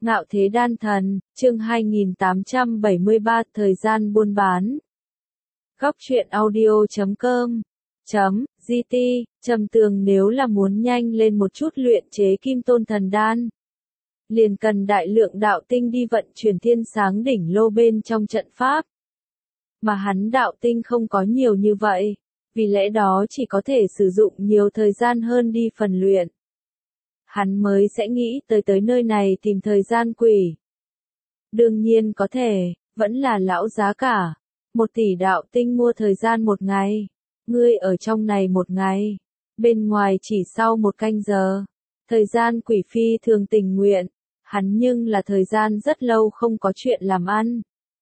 Ngạo thế đan thần, chương 2873, thời gian buôn bán. Góc truyện audio.com .gt, Trầm Tường nếu là muốn nhanh lên một chút luyện chế kim tôn thần đan, liền cần đại lượng đạo tinh đi vận chuyển thiên sáng đỉnh lô bên trong trận pháp. Mà hắn đạo tinh không có nhiều như vậy, vì lẽ đó chỉ có thể sử dụng nhiều thời gian hơn đi phần luyện. Hắn mới sẽ nghĩ tới nơi này tìm thời gian quỷ. Đương nhiên có thể, vẫn là lão giá cả. 1 tỷ đạo tinh mua thời gian 1 ngày. Ngươi ở trong này 1 ngày. Bên ngoài chỉ sau 1 canh giờ. Thời gian quỷ phi thường tình nguyện. Hắn nhưng là thời gian rất lâu không có chuyện làm ăn.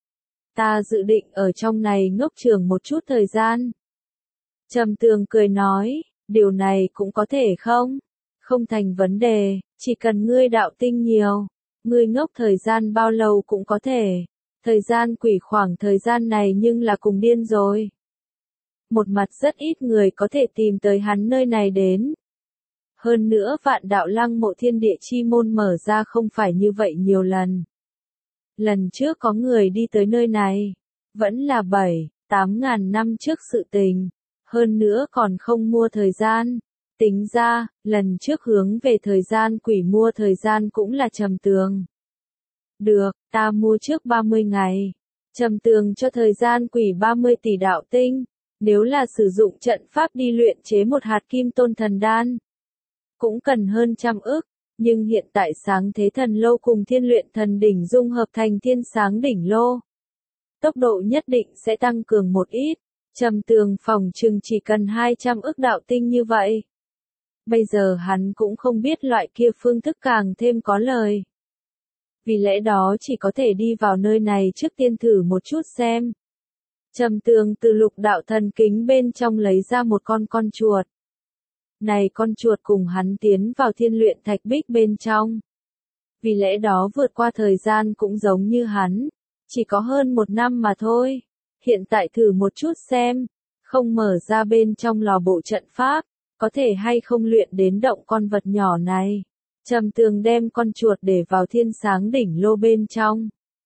Ta dự định ở trong này ngốc trường một chút thời gian. Trầm Tường cười nói, điều này cũng có thể không? Không thành vấn đề, chỉ cần ngươi đạo tinh nhiều, ngươi ngốc thời gian bao lâu cũng có thể. Thời gian quỷ khoảng thời gian này nhưng là cùng điên rồi. Một mặt rất ít người có thể tìm tới hắn nơi này đến. Hơn nữa Vạn Đạo Lăng Mộ Thiên Địa chi môn mở ra không phải như vậy nhiều lần. Lần trước có người đi tới nơi này, vẫn là 7-8 ngàn năm trước sự tình. Hơn nữa còn không mua thời gian. Tính ra, lần trước hướng về thời gian quỷ mua thời gian cũng là Trầm Tường. Được, ta mua trước 30 ngày. Trầm Tường cho thời gian quỷ 30 tỷ đạo tinh. Nếu là sử dụng trận pháp đi luyện chế một hạt kim tôn thần đan, cũng cần hơn 100 ức. Nhưng hiện tại sáng thế thần lô cùng thiên luyện thần đỉnh dung hợp thành thiên sáng đỉnh lô. Tốc độ nhất định sẽ tăng cường một ít. Trầm Tường phỏng chừng chỉ cần 200 ức đạo tinh như vậy. Bây giờ hắn cũng không biết loại kia phương thức càng thêm có lời. Vì lẽ đó chỉ có thể đi vào nơi này trước tiên thử một chút xem. Trầm Tường từ lục đạo thần kính bên trong lấy ra một con chuột. Này con chuột cùng hắn tiến vào thiên luyện thạch bích bên trong. Vì lẽ đó vượt qua thời gian cũng giống như hắn. Chỉ có hơn 1 năm mà thôi. Hiện tại thử một chút xem. Không mở ra bên trong lò bộ trận pháp. Có thể hay không luyện đến động con vật nhỏ này. Trầm Tường đem con chuột để vào thiên sáng đỉnh lô bên trong.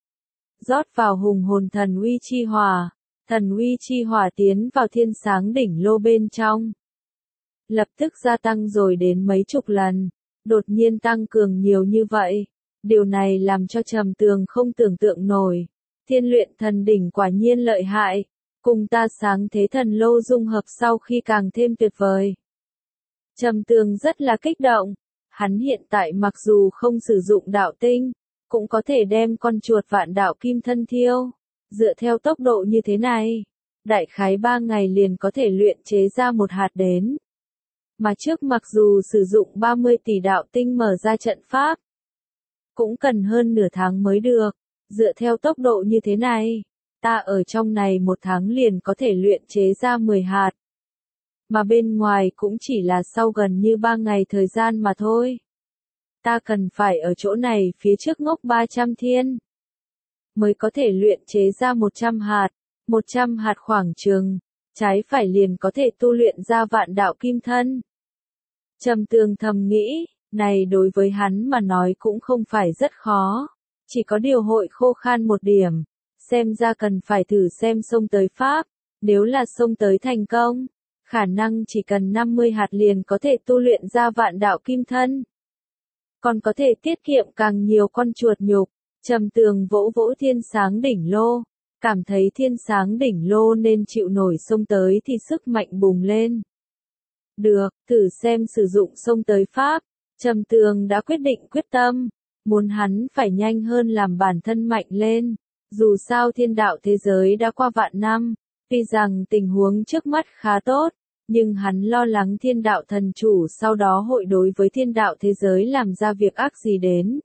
Rót vào hùng hồn thần uy chi hỏa. Thần uy chi hỏa tiến vào thiên sáng đỉnh lô bên trong. Lập tức gia tăng rồi đến mấy chục lần. Đột nhiên tăng cường nhiều như vậy. Điều này làm cho Trầm Tường không tưởng tượng nổi. Thiên luyện thần đỉnh quả nhiên lợi hại. Cùng ta sáng thế thần lô dung hợp sau khi càng thêm tuyệt vời. Trầm Tường rất là kích động. Hắn hiện tại mặc dù không sử dụng đạo tinh, cũng có thể đem con chuột vạn đạo kim thân thiêu. Dựa theo tốc độ như thế này, đại khái 3 ngày liền có thể luyện chế ra một hạt đến. Mà trước mặc dù sử dụng 30 tỷ đạo tinh mở ra trận pháp, cũng cần hơn nửa tháng mới được. Dựa theo tốc độ như thế này, ta ở trong này 1 tháng liền có thể luyện chế ra 10 hạt. Mà bên ngoài cũng chỉ là sau gần như 3 ngày thời gian mà thôi. Ta cần phải ở chỗ này phía trước ngốc 300 thiên. Mới có thể luyện chế ra 100 hạt. 100 hạt khoảng chừng. Trái phải liền có thể tu luyện ra vạn đạo kim thân. Trầm Tường thầm nghĩ, này đối với hắn mà nói cũng không phải rất khó. Chỉ có điều hội khô khan một điểm. Xem ra cần phải thử xem xông tới Pháp. Nếu là xông tới thành công, khả năng chỉ cần 50 hạt liền có thể tu luyện ra vạn đạo kim thân. Còn có thể tiết kiệm càng nhiều con chuột nhục. Trầm Tường vỗ vỗ thiên sáng đỉnh lô. Cảm thấy thiên sáng đỉnh lô nên chịu nổi xông tới thì sức mạnh bùng lên. Được, thử xem sử dụng xông tới Pháp. Trầm Tường đã quyết định quyết tâm. Muốn hắn phải nhanh hơn làm bản thân mạnh lên. Dù sao thiên đạo thế giới đã qua vạn năm. Tuy rằng tình huống trước mắt khá tốt, nhưng hắn lo lắng thiên đạo thần chủ sau đó hội đối với thiên đạo thế giới làm ra việc ác gì đến.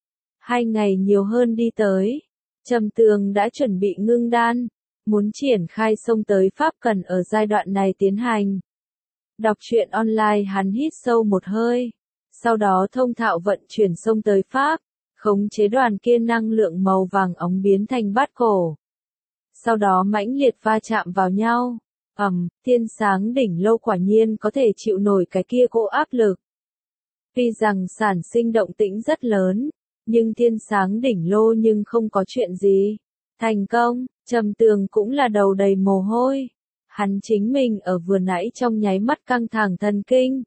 2 ngày nhiều hơn đi tới, Trầm Tường đã chuẩn bị ngưng đan, muốn triển khai xông tới Pháp cần ở giai đoạn này tiến hành. Đọc truyện online hắn hít sâu một hơi, sau đó thông thạo vận chuyển xông tới Pháp, khống chế đoàn kia năng lượng màu vàng óng biến thành bát cổ. Sau đó mãnh liệt va chạm vào nhau. Thiên sáng đỉnh lô quả nhiên có thể chịu nổi cái kia cỗ áp lực. Tuy rằng sản sinh động tĩnh rất lớn, nhưng thiên sáng đỉnh lô nhưng không có chuyện gì. Thành công, Trầm Tường cũng là đầu đầy mồ hôi. Hắn chính mình ở vừa nãy trong nháy mắt căng thẳng thần kinh.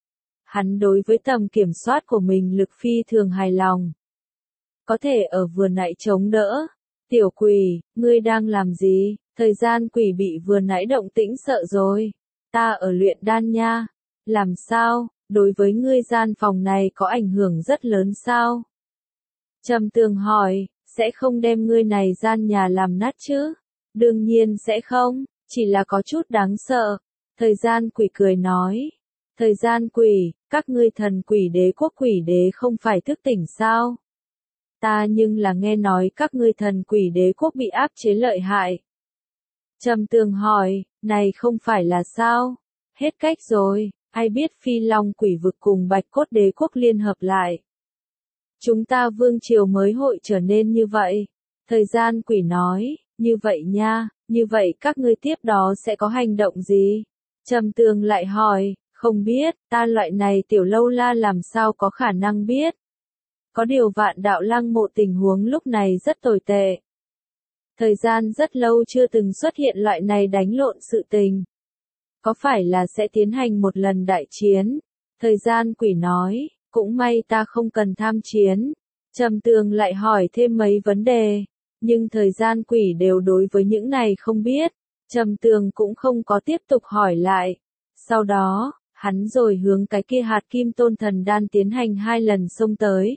Hắn đối với tầm kiểm soát của mình lực phi thường hài lòng. Có thể ở vừa nãy chống đỡ. Tiểu quỷ, ngươi đang làm gì? Thời gian quỷ bị vừa nãy động tĩnh sợ rồi. Ta ở luyện đan nha. Làm sao? Đối với ngươi gian phòng này có ảnh hưởng rất lớn sao? Trầm Tường hỏi, sẽ không đem ngươi này gian nhà làm nát chứ? Đương nhiên sẽ không, chỉ là có chút đáng sợ. Thời gian quỷ cười nói. Thời gian quỷ, các ngươi thần quỷ đế quốc quỷ đế không phải thức tỉnh sao? Ta nhưng là nghe nói các ngươi thần quỷ đế quốc bị áp chế lợi hại. Trầm Tường hỏi, này không phải là sao? Hết cách rồi, ai biết Phi Long quỷ vực cùng Bạch Cốt đế quốc liên hợp lại. Chúng ta vương triều mới hội trở nên như vậy. Thời gian quỷ nói, như vậy nha, như vậy các ngươi tiếp đó sẽ có hành động gì? Trầm Tường lại hỏi, không biết, ta loại này tiểu lâu la làm sao có khả năng biết. Có điều Vạn Đạo Lăng mộ tình huống lúc này rất tồi tệ. Thời gian rất lâu chưa từng xuất hiện loại này đánh lộn sự tình. Có phải là sẽ tiến hành một lần đại chiến? Thời gian quỷ nói, cũng may ta không cần tham chiến. Trầm Tường lại hỏi thêm mấy vấn đề, nhưng thời gian quỷ đều đối với những này không biết. Trầm Tường cũng không có tiếp tục hỏi lại. Sau đó, hắn rồi hướng cái kia hạt kim tôn thần đan tiến hành 2 lần xông tới.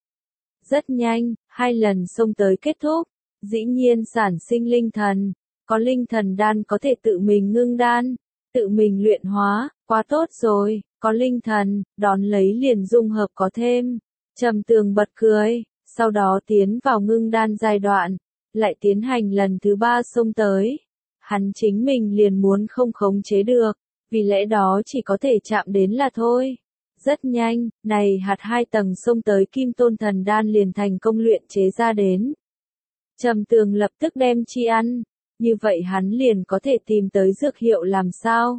Rất nhanh, 2 lần xông tới kết thúc. Dĩ nhiên sản sinh linh thần. Có linh thần đan có thể tự mình ngưng đan, tự mình luyện hóa, quá tốt rồi, có linh thần, đón lấy liền dung hợp có thêm. Trầm Tường bật cười, sau đó tiến vào ngưng đan giai đoạn, lại tiến hành lần thứ 3 xông tới. Hắn chính mình liền muốn không khống chế được, vì lẽ đó chỉ có thể chạm đến là thôi. Rất nhanh, này hạt 2 tầng xông tới kim tôn thần đan liền thành công luyện chế ra đến. Trầm Tường lập tức đem chi ăn, như vậy hắn liền có thể tìm tới dược hiệu làm sao.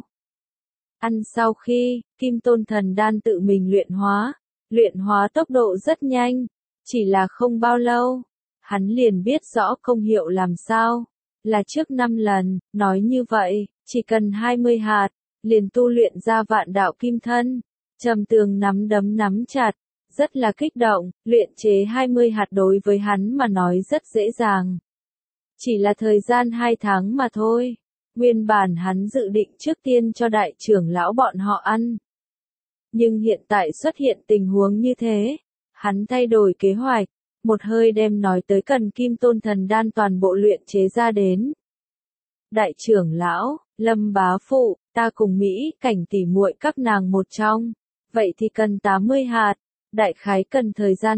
Ăn sau khi, kim tôn thần đan tự mình luyện hóa tốc độ rất nhanh, chỉ là không bao lâu, hắn liền biết rõ công hiệu làm sao, là trước 5 lần, nói như vậy, chỉ cần 20 hạt, liền tu luyện ra vạn đạo kim thân. Trầm Tường nắm đấm nắm chặt, rất là kích động, luyện chế 20 hạt đối với hắn mà nói rất dễ dàng. Chỉ là thời gian 2 tháng mà thôi. Nguyên bản hắn dự định trước tiên cho đại trưởng lão bọn họ ăn. Nhưng hiện tại xuất hiện tình huống như thế, hắn thay đổi kế hoạch, một hơi đem nói tới cần kim tôn thần đan toàn bộ luyện chế ra đến. Đại trưởng lão, Lâm bá phụ, ta cùng Mỹ, Cảnh tỉ muội các nàng một trong, vậy thì cần 80 hạt, đại khái cần thời gian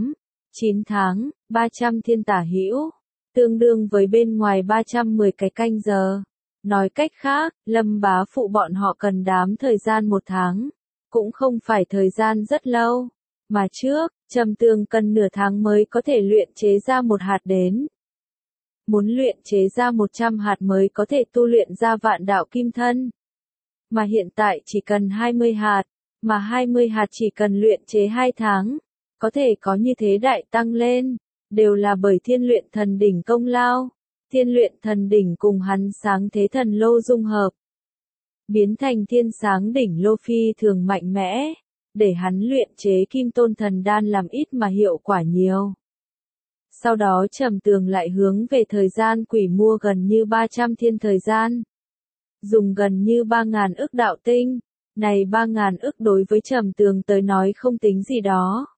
9 tháng, 300 thiên tả hữu, tương đương với bên ngoài 310 cái canh giờ. Nói cách khác, Lâm bá phụ bọn họ cần đám thời gian 1 tháng, cũng không phải thời gian rất lâu, mà trước, Trầm Tường cần nửa tháng mới có thể luyện chế ra 1 hạt đến. Muốn luyện chế ra 100 hạt mới có thể tu luyện ra vạn đạo kim thân. Mà hiện tại chỉ cần 20 hạt, mà 20 hạt chỉ cần luyện chế 2 tháng, có thể có như thế đại tăng lên, đều là bởi thiên luyện thần đỉnh công lao. Thiên luyện thần đỉnh cùng hắn sáng thế thần lô dung hợp, biến thành thiên sáng đỉnh lô phi thường mạnh mẽ, để hắn luyện chế kim tôn thần đan làm ít mà hiệu quả nhiều. Sau đó Trầm Tường lại hướng về thời gian quỷ mua gần như 300 thiên thời gian, dùng gần như 3.000 ức đạo tinh, này 3.000 ức đối với Trầm Tường tới nói không tính gì đó.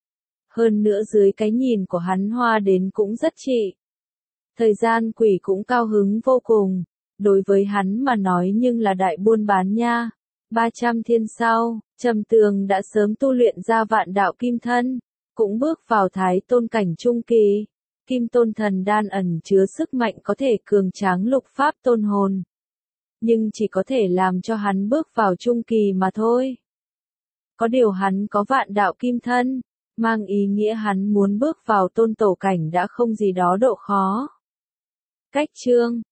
Hơn nữa dưới cái nhìn của hắn hoa đến cũng rất trị. Thời gian quỷ cũng cao hứng vô cùng, đối với hắn mà nói nhưng là đại buôn bán nha. 300 thiên sau, Trầm Tường đã sớm tu luyện ra vạn đạo kim thân, cũng bước vào thái tôn cảnh trung kỳ. Kim tôn thần đan ẩn chứa sức mạnh có thể cường tráng lục pháp tôn hồn, nhưng chỉ có thể làm cho hắn bước vào trung kỳ mà thôi. Có điều hắn có vạn đạo kim thân, mang ý nghĩa hắn muốn bước vào tôn tổ cảnh đã không gì đó độ khó. Cách chương